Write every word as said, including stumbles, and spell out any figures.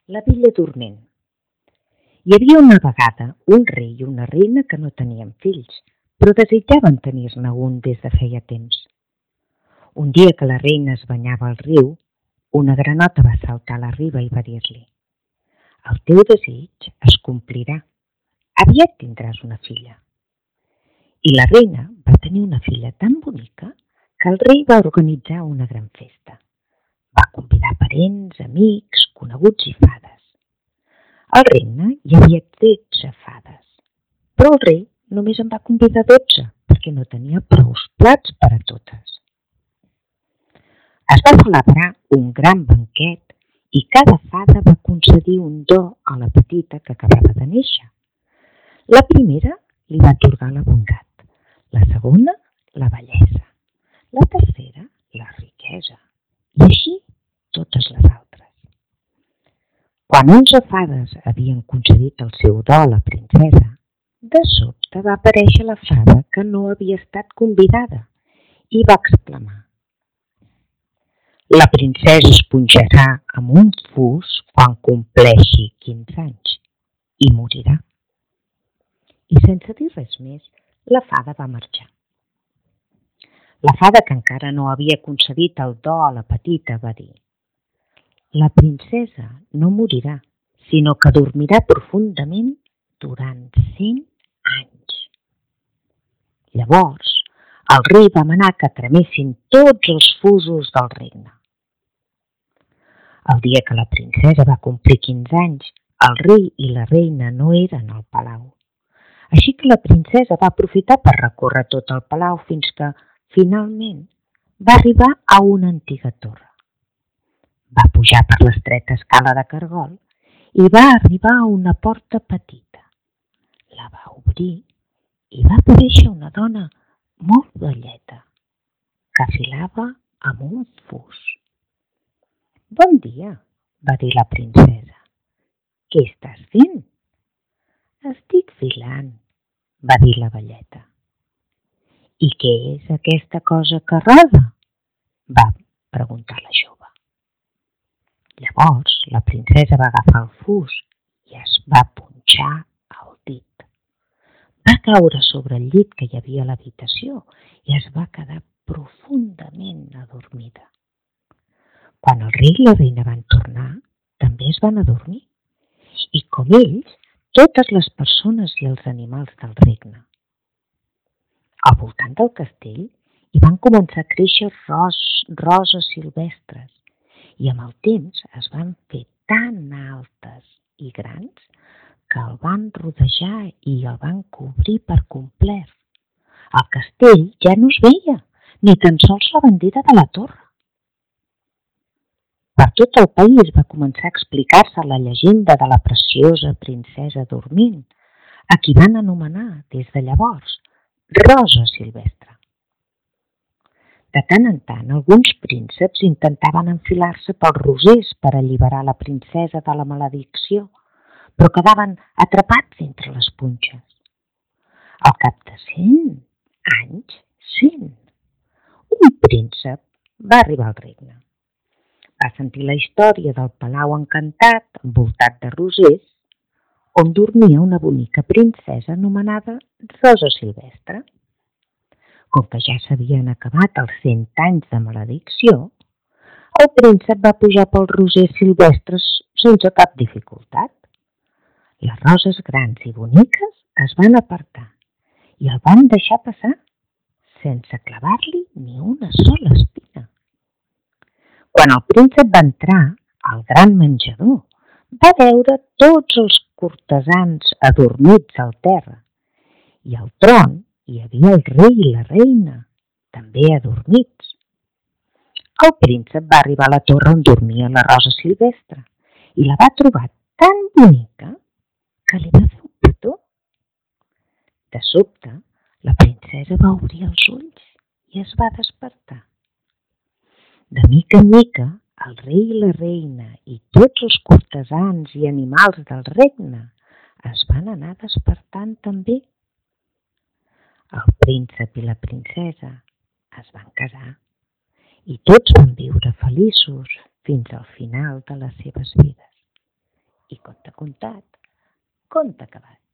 La Bella Dorment. Hi havia una vegada un rei i una reina que no tenien fills, però desitjaven tenir-ne un des de feia temps. Un dia que la reina es banyava al riu, una granota va saltar a la riba i va dir-li: «El teu desig es complirà. Aviat tindràs una filla». I la reina va tenir una filla tan bonica que el rei va organitzar una gran festa. Va convidar parents, amics, coneguts i fades. Al regne hi havia tretze fades, però el rei només en va convidar dotze perquè no tenia prous plats per a totes. Es va celebrar un gran banquet i cada fada va concedir un do a la petita que acabava de néixer. La primera li va atorgar la bondat, la segona la bellesa, la tercera la riquesa i així totes les altres. Quan onze fades havien concedit el seu do a la princesa, de sobte va aparèixer la fada que no havia estat convidada i va exclamar: «La princesa es punxarà amb un fus quan compleixi quinze anys i morirà». I sense dir res més, la fada va marxar. La fada que encara no havia concedit el do a la petita va dir: «La princesa no morirà, sinó que dormirà profundament durant cent anys». Llavors, el rei va manar que cremessin tots els fusos del regne. El dia que la princesa va complir quinze anys, el rei i la reina no eren al palau. Així que la princesa va aprofitar per recórrer tot el palau fins que, finalment, va arribar a una antiga torre. Va pujar per l'estreta escala de cargol i va arribar a una porta petita. La va obrir i va aparèixer una dona molt velleta que filava amb un fus. «Bon dia», va dir la princesa. «Què estàs fent?» «Estic filant», va dir la velleta. «I què és aquesta cosa que roda?», va preguntar la jove. Llavors la princesa va agafar el fus i es va punxar el dit. Va caure sobre el llit que hi havia a l'habitació i es va quedar profundament adormida. Quan el rei i la reina van tornar, també es van adormir, i com ells, totes les persones i els animals del regne. Al voltant del castell hi van començar a créixer ros, roses silvestres, i amb el temps es van fer tan altes i grans que el van rodejar i el van cobrir per complet. El castell ja no es veia, ni tan sols la bandera de la torre. Per tot el país va començar a explicar-se la llegenda de la preciosa princesa dormint, a qui van anomenar, des de llavors, Rosa Silvestre. De tant en tant, alguns prínceps intentaven enfilar-se pels rosers per alliberar la princesa de la maledicció, però quedaven atrapats entre les punxes. Al cap de cent anys, cent, un príncep va arribar al regne. Va sentir la història del palau encantat, envoltat de rosers, on dormia una bonica princesa anomenada Rosa Silvestre. Com que ja s'havien acabat els cent anys de maledicció, el príncep va pujar pels rosers silvestres sense cap dificultat. Les roses grans i boniques es van apartar i el van deixar passar sense clavar-li ni una sola espina. Quan el príncep va entrar al gran menjador, va veure tots els cortesans adormits al terra i al tron hi havia el rei i la reina, també adormits. El príncep va arribar a la torre on dormia la Rosa Silvestre i la va trobar tan bonica que li va fer un petó. De sobte, la princesa va obrir els ulls i es va despertar. De mica en mica, el rei i la reina i tots els cortesans i animals del regne es van anar despertant també. El príncep i la princesa es van casar i tots van viure feliços fins al final de les seves vides. I conte contat, conte acabat.